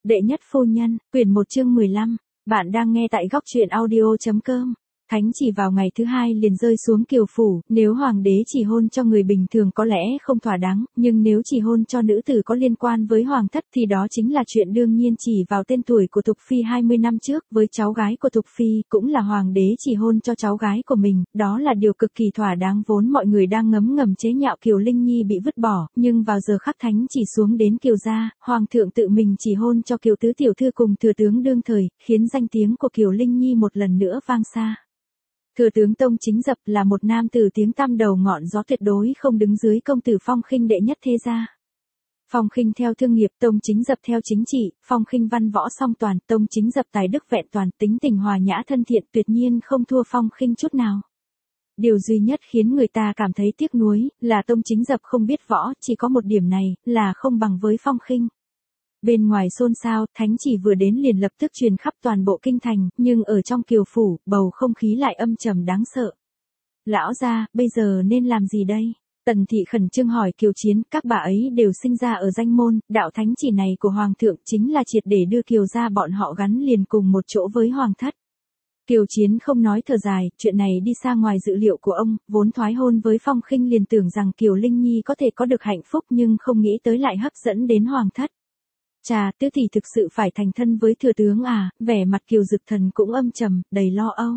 Đệ nhất phu nhân, quyển 1 chương 15. Bạn đang nghe tại góc truyện audio.com. Thánh chỉ vào ngày thứ hai liền rơi xuống Kiều phủ, nếu hoàng đế chỉ hôn cho người bình thường có lẽ không thỏa đáng, nhưng nếu chỉ hôn cho nữ tử có liên quan với hoàng thất thì đó chính là chuyện đương nhiên. Chỉ vào tên tuổi của Thục Phi 20 năm trước với cháu gái của Thục Phi, cũng là hoàng đế chỉ hôn cho cháu gái của mình, đó là điều cực kỳ thỏa đáng. Vốn mọi người đang ngấm ngầm chế nhạo Kiều Linh Nhi bị vứt bỏ, nhưng vào giờ khắc thánh chỉ xuống đến Kiều gia, hoàng thượng tự mình chỉ hôn cho Kiều tứ tiểu thư cùng thừa tướng đương thời, khiến danh tiếng của Kiều Linh Nhi một lần nữa vang xa. Thừa tướng Tông Chính Dập là một nam tử tiếng tăm đầu ngọn gió, tuyệt đối không đứng dưới công tử Phong Khinh đệ nhất thế gia. Phong Khinh theo thương nghiệp, Tông Chính Dập theo chính trị. Phong Khinh văn võ song toàn, Tông Chính Dập tài đức vẹn toàn, tính tình hòa nhã thân thiện, tuyệt nhiên không thua Phong Khinh chút nào. Điều duy nhất khiến người ta cảm thấy tiếc nuối là Tông Chính Dập không biết võ, chỉ có một điểm này là không bằng với Phong Khinh. Bên ngoài xôn xao, thánh chỉ vừa đến liền lập tức truyền khắp toàn bộ kinh thành, nhưng ở trong Kiều phủ, bầu không khí lại âm trầm đáng sợ. Lão gia, bây giờ nên làm gì đây? Tần thị khẩn trương hỏi Kiều Chiến, các bà ấy đều sinh ra ở danh môn, đạo thánh chỉ này của hoàng thượng chính là triệt để đưa Kiều gia bọn họ gắn liền cùng một chỗ với hoàng thất. Kiều Chiến không nói, thở dài, chuyện này đi xa ngoài dự liệu của ông, vốn thoái hôn với Phong Khinh liền tưởng rằng Kiều Linh Nhi có thể có được hạnh phúc nhưng không nghĩ tới lại hấp dẫn đến hoàng thất. Chà, tứ tỷ thực sự phải thành thân với thừa tướng à? Vẻ mặt Kiều Dực Thần cũng âm trầm, đầy lo âu.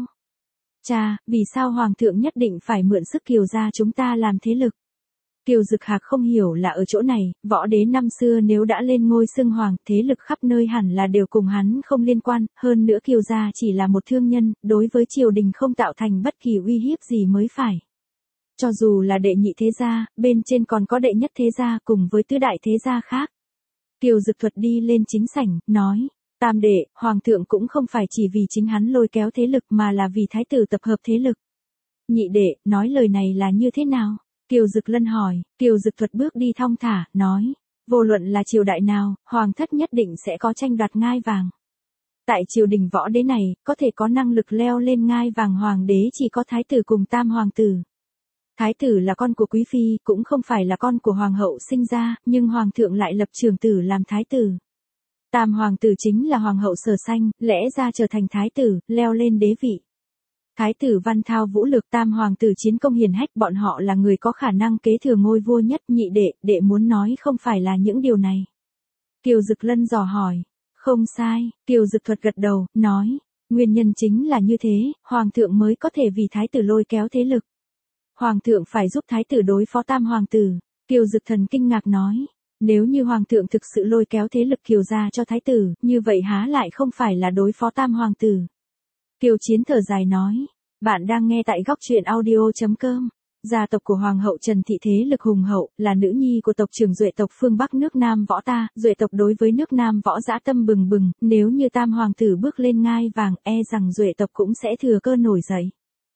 Chà, vì sao hoàng thượng nhất định phải mượn sức Kiều gia chúng ta làm thế lực? Kiều Dực Hạc không hiểu là ở chỗ này, võ đế năm xưa nếu đã lên ngôi xưng hoàng, thế lực khắp nơi hẳn là đều cùng hắn không liên quan, hơn nữa Kiều gia chỉ là một thương nhân, đối với triều đình không tạo thành bất kỳ uy hiếp gì mới phải. Cho dù là đệ nhị thế gia, bên trên còn có đệ nhất thế gia cùng với tứ đại thế gia khác. Kiều Dực Thuật đi lên chính sảnh, nói, tam đệ, hoàng thượng cũng không phải chỉ vì chính hắn lôi kéo thế lực mà là vì thái tử tập hợp thế lực. Nhị đệ, nói lời này là như thế nào? Kiều Dực Lân hỏi. Kiều Dực Thuật bước đi thong thả, nói, vô luận là triều đại nào, hoàng thất nhất định sẽ có tranh đoạt ngai vàng. Tại triều đình võ đế này, có thể có năng lực leo lên ngai vàng hoàng đế chỉ có thái tử cùng tam hoàng tử. Thái tử là con của quý phi, cũng không phải là con của hoàng hậu sinh ra, nhưng hoàng thượng lại lập trưởng tử làm thái tử. Tam hoàng tử chính là hoàng hậu Sở Sanh, lẽ ra trở thành thái tử, leo lên đế vị. Thái tử văn thao vũ lược, tam hoàng tử chiến công hiển hách, bọn họ là người có khả năng kế thừa ngôi vua nhất. Nhị đệ, đệ muốn nói không phải là những điều này. Kiều Dực Lân dò hỏi. Không sai, Kiều Dực Thuật gật đầu, nói, nguyên nhân chính là như thế, hoàng thượng mới có thể vì thái tử lôi kéo thế lực. Hoàng thượng phải giúp thái tử đối phó tam hoàng tử. Kiều Dực Thần kinh ngạc nói, nếu như hoàng thượng thực sự lôi kéo thế lực Kiều gia cho thái tử, như vậy há lại không phải là đối phó tam hoàng tử. Kiều Chiến thở dài nói, bạn đang nghe tại góc truyện audio.com. Gia tộc của hoàng hậu Trần Thị thế lực hùng hậu, là nữ nhi của tộc trưởng Duệ tộc phương Bắc nước Nam võ ta. Duệ tộc đối với nước Nam võ dã tâm bừng bừng, nếu như tam hoàng tử bước lên ngai vàng, e rằng Duệ tộc cũng sẽ thừa cơ nổi dậy.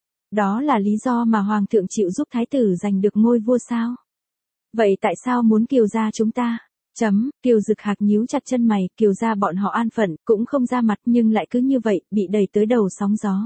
Đó là lý do mà hoàng thượng chịu giúp thái tử giành được ngôi vua sao? Vậy tại sao muốn Kiều gia chúng ta? Kiều Dực Hạc nhíu chặt chân mày, Kiều gia bọn họ an phận, cũng không ra mặt nhưng lại cứ như vậy, bị đẩy tới đầu sóng gió.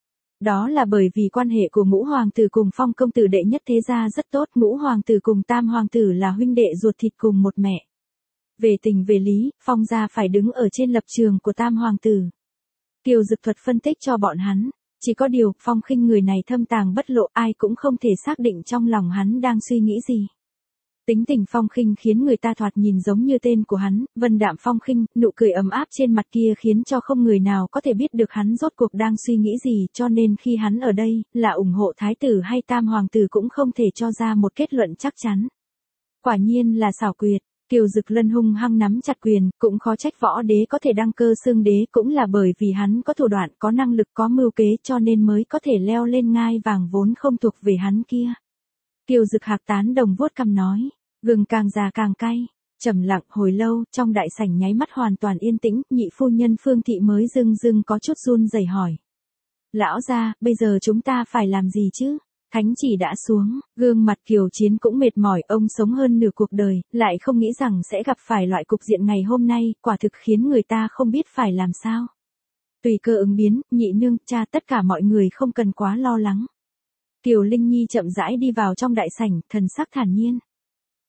Đó là bởi vì quan hệ của ngũ hoàng tử cùng Phong công tử đệ nhất thế gia rất tốt, ngũ hoàng tử cùng tam hoàng tử là huynh đệ ruột thịt cùng một mẹ. Về tình về lý, Phong gia phải đứng ở trên lập trường của tam hoàng tử. Kiều Dực Thuật phân tích cho bọn hắn. Chỉ có điều, Phong Khinh người này thâm tàng bất lộ, ai cũng không thể xác định trong lòng hắn đang suy nghĩ gì. Tính tình Phong Khinh khiến người ta thoạt nhìn giống như tên của hắn, vân đạm phong khinh, nụ cười ấm áp trên mặt kia khiến cho không người nào có thể biết được hắn rốt cuộc đang suy nghĩ gì, cho nên khi hắn ở đây, là ủng hộ thái tử hay tam hoàng tử cũng không thể cho ra một kết luận chắc chắn. Quả nhiên là xảo quyệt. Kiều Dực Lân hung hăng nắm chặt quyền, cũng khó trách võ đế có thể đăng cơ xương đế, cũng là bởi vì hắn có thủ đoạn, có năng lực, có mưu kế cho nên mới có thể leo lên ngai vàng vốn không thuộc về hắn kia. Kiều Dực Hạc tán đồng vuốt cằm nói, gừng càng già càng cay. Trầm lặng hồi lâu, trong đại sảnh nháy mắt hoàn toàn yên tĩnh, nhị phu nhân Phương Thị mới dưng có chút run rẩy hỏi. Lão gia, bây giờ chúng ta phải làm gì chứ? Thánh chỉ đã xuống, gương mặt Kiều Chiến cũng mệt mỏi, ông sống hơn nửa cuộc đời, lại không nghĩ rằng sẽ gặp phải loại cục diện ngày hôm nay, quả thực khiến người ta không biết phải làm sao. Tùy cơ ứng biến, nhị nương, cha, tất cả mọi người không cần quá lo lắng. Kiều Linh Nhi chậm rãi đi vào trong đại sảnh, thần sắc thản nhiên.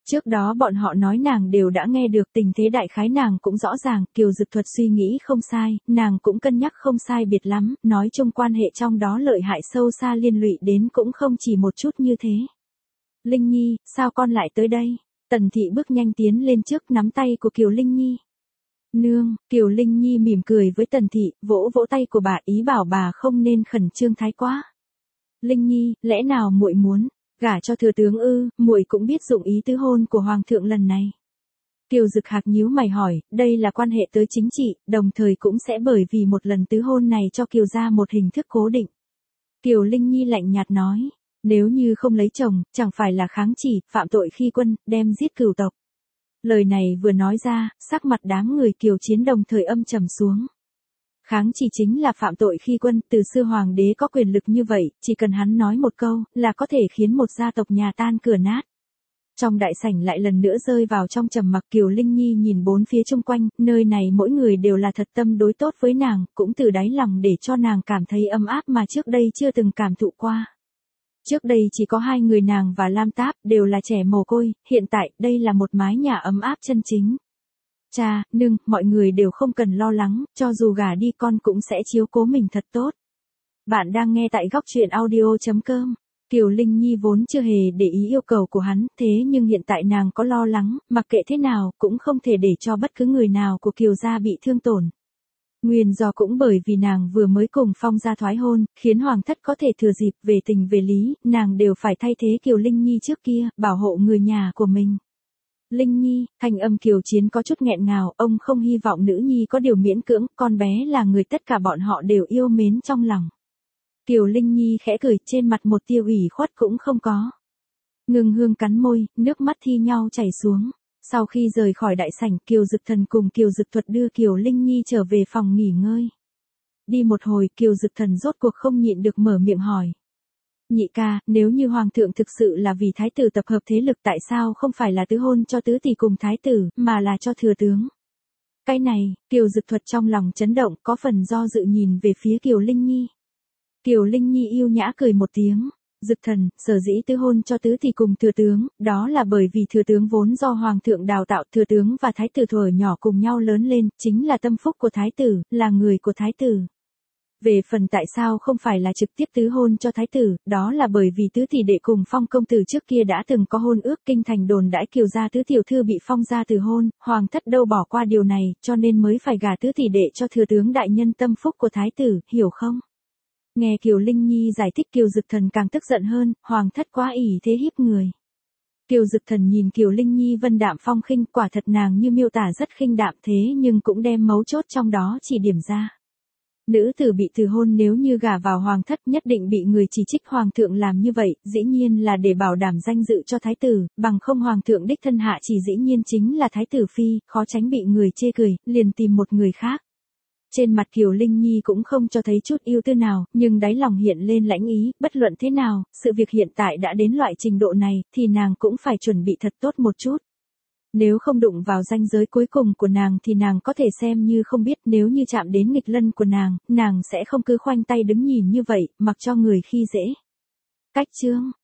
Trước đó bọn họ nói nàng đều đã nghe được, tình thế đại khái nàng cũng rõ ràng, Kiều Dực Thuật suy nghĩ không sai, nàng cũng cân nhắc không sai biệt lắm, nói chung quan hệ trong đó lợi hại sâu xa liên lụy đến cũng không chỉ một chút như thế. Linh Nhi, sao con lại tới đây? Tần Thị bước nhanh tiến lên trước nắm tay của Kiều Linh Nhi. Nương, Kiều Linh Nhi mỉm cười với Tần Thị, vỗ vỗ tay của bà ý bảo bà không nên khẩn trương thái quá. Linh Nhi, lẽ nào muội muốn gả cho thừa tướng ư? Muội cũng biết dụng ý tứ hôn của hoàng thượng lần này. Kiều Dực Hạc nhíu mày hỏi, đây là quan hệ tới chính trị, đồng thời cũng sẽ bởi vì một lần tứ hôn này cho Kiều gia một hình thức cố định. Kiều Linh Nhi lạnh nhạt nói, nếu như không lấy chồng, chẳng phải là kháng chỉ, phạm tội khi quân, đem giết cửu tộc. Lời này vừa nói ra, sắc mặt đám người Kiều Chiến đồng thời âm trầm xuống. Kháng chỉ chính là phạm tội khi quân, từ xưa hoàng đế có quyền lực như vậy, chỉ cần hắn nói một câu, là có thể khiến một gia tộc nhà tan cửa nát. Trong đại sảnh lại lần nữa rơi vào trong trầm mặc. Kiều Linh Nhi nhìn bốn phía chung quanh, nơi này mỗi người đều là thật tâm đối tốt với nàng, cũng từ đáy lòng để cho nàng cảm thấy ấm áp mà trước đây chưa từng cảm thụ qua. Trước đây chỉ có hai người nàng và Lam Táp, đều là trẻ mồ côi, hiện tại đây là một mái nhà ấm áp chân chính. Cha, nương, mọi người đều không cần lo lắng, cho dù gả đi con cũng sẽ chiếu cố mình thật tốt. Bạn đang nghe tại góc truyện audio.com. Kiều Linh Nhi vốn chưa hề để ý yêu cầu của hắn, thế nhưng hiện tại nàng có lo lắng, mặc kệ thế nào, cũng không thể để cho bất cứ người nào của Kiều gia bị thương tổn. Nguyên do cũng bởi vì nàng vừa mới cùng Phong gia thoái hôn, khiến hoàng thất có thể thừa dịp về tình về lý, nàng đều phải thay thế Kiều Linh Nhi trước kia, bảo hộ người nhà của mình. Linh Nhi, thanh âm Kiều Chiến có chút nghẹn ngào, ông không hy vọng nữ nhi có điều miễn cưỡng, con bé là người tất cả bọn họ đều yêu mến trong lòng. Kiều Linh Nhi khẽ cười, trên mặt một tia ủy khuất cũng không có. Ngưng Hương cắn môi, nước mắt thi nhau chảy xuống. Sau khi rời khỏi đại sảnh, Kiều Dực Thần cùng Kiều Dực Thuật đưa Kiều Linh Nhi trở về phòng nghỉ ngơi. Đi một hồi, Kiều Dực Thần rốt cuộc không nhịn được mở miệng hỏi. Nhị ca, nếu như hoàng thượng thực sự là vì thái tử tập hợp thế lực, tại sao không phải là tứ hôn cho tứ tỷ cùng thái tử, mà là cho thừa tướng? Cái này, Kiều Dực Thuật trong lòng chấn động, có phần do dự nhìn về phía Kiều Linh Nhi. Kiều Linh Nhi yêu nhã cười một tiếng. Dực Thần, sở dĩ tứ hôn cho tứ tỷ cùng thừa tướng, đó là bởi vì thừa tướng vốn do hoàng thượng đào tạo, thừa tướng và thái tử thuở nhỏ cùng nhau lớn lên, chính là tâm phúc của thái tử, là người của thái tử. Về phần tại sao không phải là trực tiếp tứ hôn cho thái tử, đó là bởi vì tứ tỷ đệ cùng Phong công tử trước kia đã từng có hôn ước, kinh thành đồn đãi Kiều gia tứ tiểu thư bị Phong gia từ hôn, hoàng thất đâu bỏ qua điều này, cho nên mới phải gả tứ tỷ đệ cho thừa tướng đại nhân tâm phúc của thái tử, hiểu không? Nghe Kiều Linh Nhi giải thích, Kiều Dực Thần càng tức giận hơn, hoàng thất quá ỷ thế hiếp người. Kiều Dực Thần nhìn Kiều Linh Nhi vân đạm phong khinh, quả thật nàng như miêu tả rất khinh đạm, thế nhưng cũng đem mấu chốt trong đó chỉ điểm ra. Nữ tử bị từ hôn nếu như gả vào hoàng thất nhất định bị người chỉ trích, hoàng thượng làm như vậy, dĩ nhiên là để bảo đảm danh dự cho thái tử, bằng không hoàng thượng đích thân hạ chỉ dĩ nhiên chính là thái tử phi, khó tránh bị người chê cười, liền tìm một người khác. Trên mặt Kiều Linh Nhi cũng không cho thấy chút ưu tư nào, nhưng đáy lòng hiện lên lãnh ý, bất luận thế nào, sự việc hiện tại đã đến loại trình độ này, thì nàng cũng phải chuẩn bị thật tốt một chút. Nếu không đụng vào ranh giới cuối cùng của nàng thì nàng có thể xem như không biết, nếu như chạm đến nghịch lân của nàng sẽ không cứ khoanh tay đứng nhìn như vậy, mặc cho người khi dễ. Cách chương